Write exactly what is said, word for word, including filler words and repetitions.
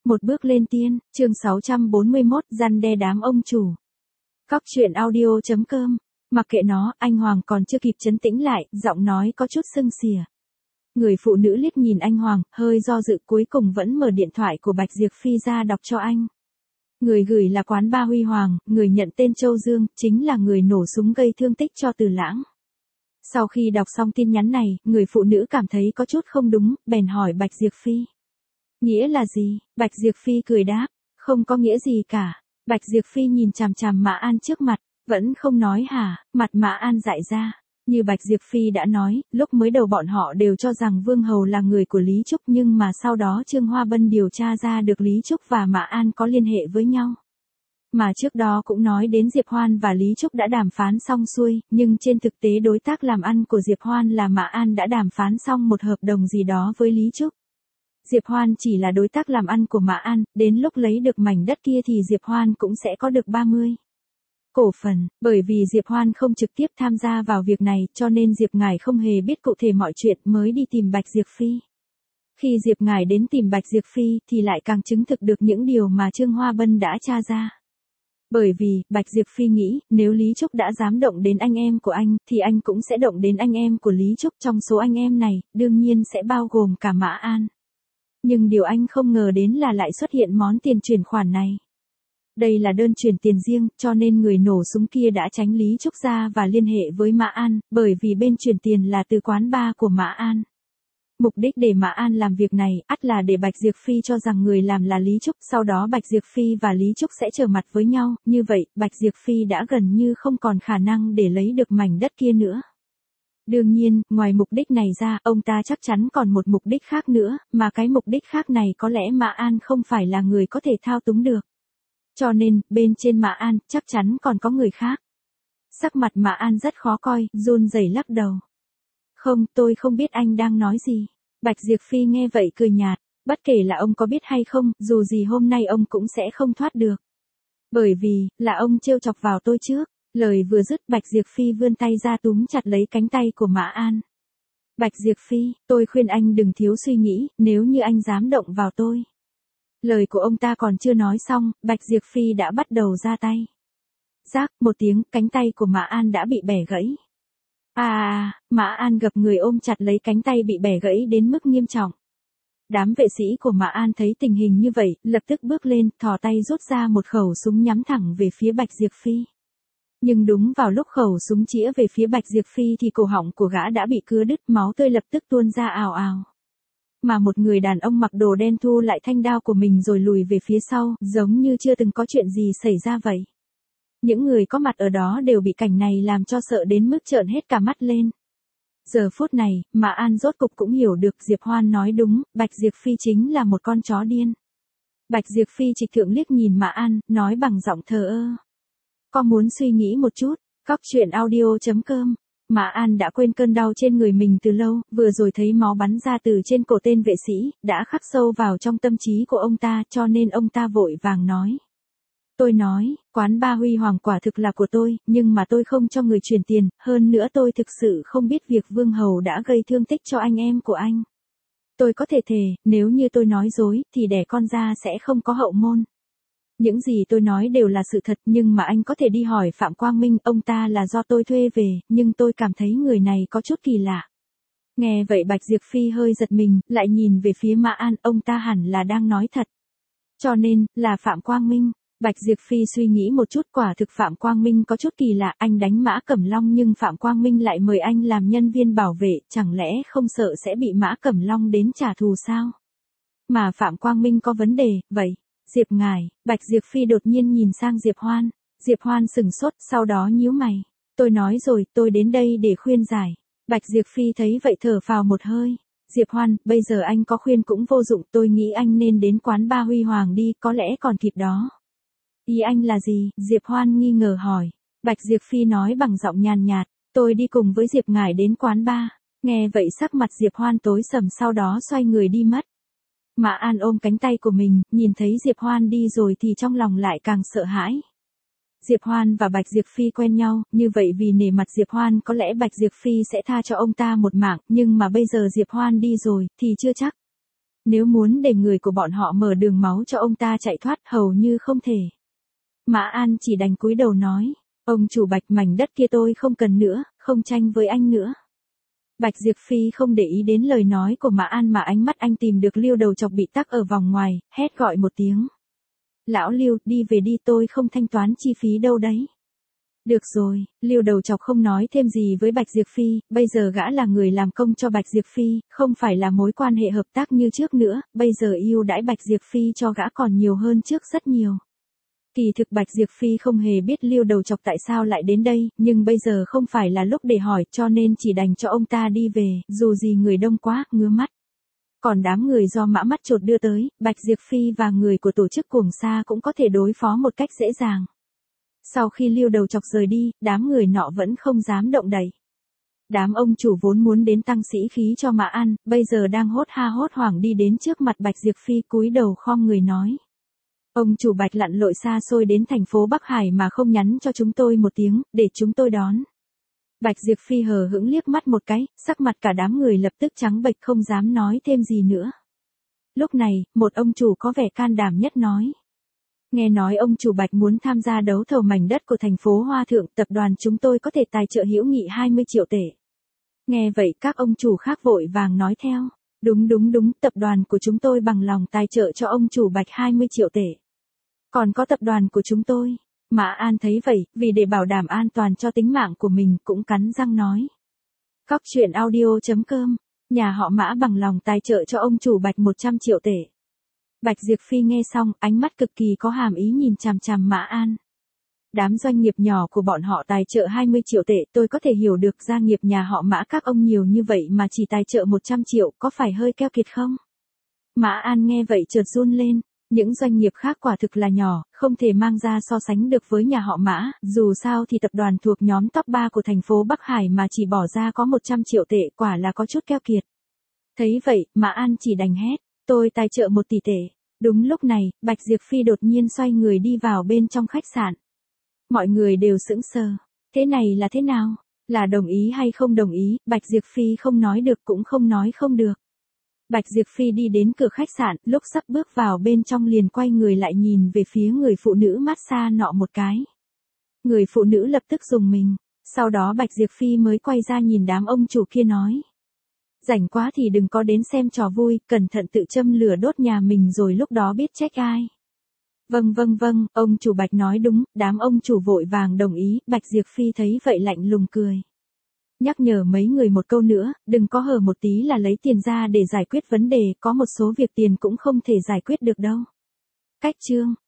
Một bước lên tiên, chương sáu trăm bốn mươi mốt, răn đe đám ông chủ. Cóc truyện audio chấm com. Mặc kệ nó, anh Hoàng còn chưa kịp trấn tĩnh lại, giọng nói có chút sưng xìa. Người phụ nữ liếc nhìn anh Hoàng, hơi do dự cuối cùng vẫn mở điện thoại của Bạch Diệp Phi ra đọc cho anh. Người gửi là quán ba Huy Hoàng, người nhận tên Châu Dương, chính là người nổ súng gây thương tích cho Từ Lãng. Sau khi đọc xong tin nhắn này, người phụ nữ cảm thấy có chút không đúng, bèn hỏi Bạch Diệp Phi. Nghĩa là gì? Bạch Diệp Phi cười đáp, không có nghĩa gì cả. Bạch Diệp Phi nhìn chằm chằm Mã An trước mặt, vẫn không nói hả, mặt Mã An dại ra. Như Bạch Diệp Phi đã nói, lúc mới đầu bọn họ đều cho rằng Vương Hầu là người của Lý Trúc nhưng mà sau đó Trương Hoa Bân điều tra ra được Lý Trúc và Mã An có liên hệ với nhau. Mà trước đó cũng nói đến Diệp Hoan và Lý Trúc đã đàm phán xong xuôi, nhưng trên thực tế đối tác làm ăn của Diệp Hoan là Mã An đã đàm phán xong một hợp đồng gì đó với Lý Trúc. Diệp Hoan chỉ là đối tác làm ăn của Mã An, đến lúc lấy được mảnh đất kia thì Diệp Hoan cũng sẽ có được ba mươi cổ phần, bởi vì Diệp Hoan không trực tiếp tham gia vào việc này cho nên Diệp Ngải không hề biết cụ thể mọi chuyện mới đi tìm Bạch Diệp Phi. Khi Diệp Ngải đến tìm Bạch Diệp Phi thì lại càng chứng thực được những điều mà Trương Hoa Bân đã tra ra. Bởi vì, Bạch Diệp Phi nghĩ, nếu Lý Trúc đã dám động đến anh em của anh, thì anh cũng sẽ động đến anh em của Lý Trúc. Trong số anh em này, đương nhiên sẽ bao gồm cả Mã An. Nhưng điều anh không ngờ đến là lại xuất hiện món tiền chuyển khoản này. Đây là đơn chuyển tiền riêng, cho nên người nổ súng kia đã tránh Lý Trúc ra và liên hệ với Mã An, bởi vì bên chuyển tiền là từ quán bar của Mã An. Mục đích để Mã An làm việc này, ắt là để Bạch Diệp Phi cho rằng người làm là Lý Trúc, sau đó Bạch Diệp Phi và Lý Trúc sẽ trở mặt với nhau, như vậy, Bạch Diệp Phi đã gần như không còn khả năng để lấy được mảnh đất kia nữa. Đương nhiên, ngoài mục đích này ra, ông ta chắc chắn còn một mục đích khác nữa, mà cái mục đích khác này có lẽ Mã An không phải là người có thể thao túng được. Cho nên, bên trên Mã An, chắc chắn còn có người khác. Sắc mặt Mã An rất khó coi, run rẩy lắc đầu. Không, tôi không biết anh đang nói gì. Bạch Diệp Phi nghe vậy cười nhạt, bất kể là ông có biết hay không, dù gì hôm nay ông cũng sẽ không thoát được. Bởi vì, là ông trêu chọc vào tôi trước. Lời vừa dứt Bạch Diệp Phi vươn tay ra túm chặt lấy cánh tay của Mã An. Bạch Diệp Phi, tôi khuyên anh đừng thiếu suy nghĩ, nếu như anh dám động vào tôi. Lời của ông ta còn chưa nói xong, Bạch Diệp Phi đã bắt đầu ra tay. Rác, một tiếng, cánh tay của Mã An đã bị bẻ gãy. À, Mã An gập người ôm chặt lấy cánh tay bị bẻ gãy đến mức nghiêm trọng. Đám vệ sĩ của Mã An thấy tình hình như vậy, lập tức bước lên, thò tay rút ra một khẩu súng nhắm thẳng về phía Bạch Diệp Phi. Nhưng đúng vào lúc khẩu súng chĩa về phía Bạch Diệp Phi thì cổ họng của gã đã bị cưa đứt, máu tươi lập tức tuôn ra ào ào. Mà một người đàn ông mặc đồ đen thu lại thanh đao của mình rồi lùi về phía sau, giống như chưa từng có chuyện gì xảy ra vậy. Những người có mặt ở đó đều bị cảnh này làm cho sợ đến mức trợn hết cả mắt lên. Giờ phút này, Mã An rốt cục cũng hiểu được Diệp Hoan nói đúng, Bạch Diệp Phi chính là một con chó điên. Bạch Diệp Phi trịch thượng liếc nhìn Mã An, nói bằng giọng thờ ơ. Có muốn suy nghĩ một chút, cóc truyện audio chấm com. Mã An đã quên cơn đau trên người mình từ lâu, vừa rồi thấy máu bắn ra từ trên cổ tên vệ sĩ, đã khắc sâu vào trong tâm trí của ông ta cho nên ông ta vội vàng nói. Tôi nói, quán ba Huy Hoàng quả thực là của tôi, nhưng mà tôi không cho người chuyển tiền, hơn nữa tôi thực sự không biết việc Vương Hầu đã gây thương tích cho anh em của anh. Tôi có thể thề, nếu như tôi nói dối, thì đẻ con ra sẽ không có hậu môn. Những gì tôi nói đều là sự thật nhưng mà anh có thể đi hỏi Phạm Quang Minh, ông ta là do tôi thuê về, nhưng tôi cảm thấy người này có chút kỳ lạ. Nghe vậy Bạch Diệp Phi hơi giật mình, lại nhìn về phía Mã An, ông ta hẳn là đang nói thật. Cho nên, là Phạm Quang Minh. Bạch Diệp Phi suy nghĩ một chút, quả thực Phạm Quang Minh có chút kỳ lạ, anh đánh Mã Cẩm Long nhưng Phạm Quang Minh lại mời anh làm nhân viên bảo vệ, chẳng lẽ không sợ sẽ bị Mã Cẩm Long đến trả thù sao? Mà Phạm Quang Minh có vấn đề, vậy? Diệp Ngải, Bạch Diệp Phi đột nhiên nhìn sang Diệp Hoan. Diệp Hoan sừng sốt, sau đó nhíu mày. Tôi nói rồi, tôi đến đây để khuyên giải. Bạch Diệp Phi thấy vậy thở phào một hơi. Diệp Hoan, bây giờ anh có khuyên cũng vô dụng, tôi nghĩ anh nên đến quán ba Huy Hoàng đi, có lẽ còn kịp đó. Ý anh là gì? Diệp Hoan nghi ngờ hỏi. Bạch Diệp Phi nói bằng giọng nhàn nhạt, tôi đi cùng với Diệp Ngải đến quán ba. Nghe vậy sắc mặt Diệp Hoan tối sầm, sau đó xoay người đi mất. Mã An ôm cánh tay của mình, nhìn thấy Diệp Hoan đi rồi thì trong lòng lại càng sợ hãi. Diệp Hoan và Bạch Diệp Phi quen nhau, như vậy vì nể mặt Diệp Hoan có lẽ Bạch Diệp Phi sẽ tha cho ông ta một mạng, nhưng mà bây giờ Diệp Hoan đi rồi, thì chưa chắc. Nếu muốn để người của bọn họ mở đường máu cho ông ta chạy thoát hầu như không thể. Mã An chỉ đành cúi đầu nói, ông chủ Bạch, mảnh đất kia tôi không cần nữa, không tranh với anh nữa. Bạch Diệp Phi không để ý đến lời nói của Mã An mà ánh mắt anh tìm được Lưu Đầu Chọc bị tắc ở vòng ngoài, hét gọi một tiếng. Lão Lưu, đi về đi, tôi không thanh toán chi phí đâu đấy. Được rồi, Lưu Đầu Chọc không nói thêm gì với Bạch Diệp Phi, bây giờ gã là người làm công cho Bạch Diệp Phi, không phải là mối quan hệ hợp tác như trước nữa, bây giờ ưu đãi Bạch Diệp Phi cho gã còn nhiều hơn trước rất nhiều. Kỳ thực Bạch Diệp Phi không hề biết Lưu Đầu Chọc tại sao lại đến đây, nhưng bây giờ không phải là lúc để hỏi cho nên chỉ đành cho ông ta đi về, dù gì người đông quá, ngứa mắt. Còn đám người do Mã Mắt Chột đưa tới, Bạch Diệp Phi và người của tổ chức Cuồng Sa cũng có thể đối phó một cách dễ dàng. Sau khi Lưu Đầu Chọc rời đi, đám người nọ vẫn không dám động đậy. Đám ông chủ vốn muốn đến tăng sĩ khí cho Mã An, bây giờ đang hốt ha hốt hoảng đi đến trước mặt Bạch Diệp Phi cúi đầu khom người nói. Ông chủ Bạch lặn lội xa xôi đến thành phố Bắc Hải mà không nhắn cho chúng tôi một tiếng, để chúng tôi đón. Bạch Diệp Phi hờ hững liếc mắt một cái, sắc mặt cả đám người lập tức trắng bệch không dám nói thêm gì nữa. Lúc này, một ông chủ có vẻ can đảm nhất nói. Nghe nói ông chủ Bạch muốn tham gia đấu thầu mảnh đất của thành phố Hoa Thượng, tập đoàn chúng tôi có thể tài trợ hữu nghị hai mươi triệu tệ. Nghe vậy các ông chủ khác vội vàng nói theo. Đúng đúng đúng, tập đoàn của chúng tôi bằng lòng tài trợ cho ông chủ Bạch hai mươi triệu tệ. Còn có tập đoàn của chúng tôi. Mã An thấy vậy, vì để bảo đảm an toàn cho tính mạng của mình cũng cắn răng nói. Cóc truyện audio chấm com, nhà họ Mã bằng lòng tài trợ cho ông chủ Bạch một trăm triệu tệ. Bạch Diệp Phi nghe xong, ánh mắt cực kỳ có hàm ý nhìn chằm chằm Mã An. Đám doanh nghiệp nhỏ của bọn họ tài trợ hai mươi triệu tệ, tôi có thể hiểu được gia nghiệp nhà họ Mã các ông nhiều như vậy mà chỉ tài trợ một trăm triệu, có phải hơi keo kiệt không? Mã An nghe vậy chợt run lên. Những doanh nghiệp khác quả thực là nhỏ, không thể mang ra so sánh được với nhà họ Mã, dù sao thì tập đoàn thuộc nhóm top ba của thành phố Bắc Hải mà chỉ bỏ ra có một trăm triệu tệ quả là có chút keo kiệt. Thấy vậy, Mã An chỉ đành hét, tôi tài trợ một tỷ tệ. Đúng lúc này, Bạch Diệp Phi đột nhiên xoay người đi vào bên trong khách sạn. Mọi người đều sững sờ, thế này là thế nào? Là đồng ý hay không đồng ý, Bạch Diệp Phi không nói được cũng không nói không được. Bạch Diệp Phi đi đến cửa khách sạn, lúc sắp bước vào bên trong liền quay người lại nhìn về phía người phụ nữ massage nọ một cái. Người phụ nữ lập tức rùng mình, sau đó Bạch Diệp Phi mới quay ra nhìn đám ông chủ kia nói. Rảnh quá thì đừng có đến xem trò vui, cẩn thận tự châm lửa đốt nhà mình rồi lúc đó biết trách ai. Vâng vâng vâng, ông chủ Bạch nói đúng, đám ông chủ vội vàng đồng ý, Bạch Diệp Phi thấy vậy lạnh lùng cười. Nhắc nhở mấy người một câu nữa, đừng có hở một tí là lấy tiền ra để giải quyết vấn đề, có một số việc tiền cũng không thể giải quyết được đâu. Cách chương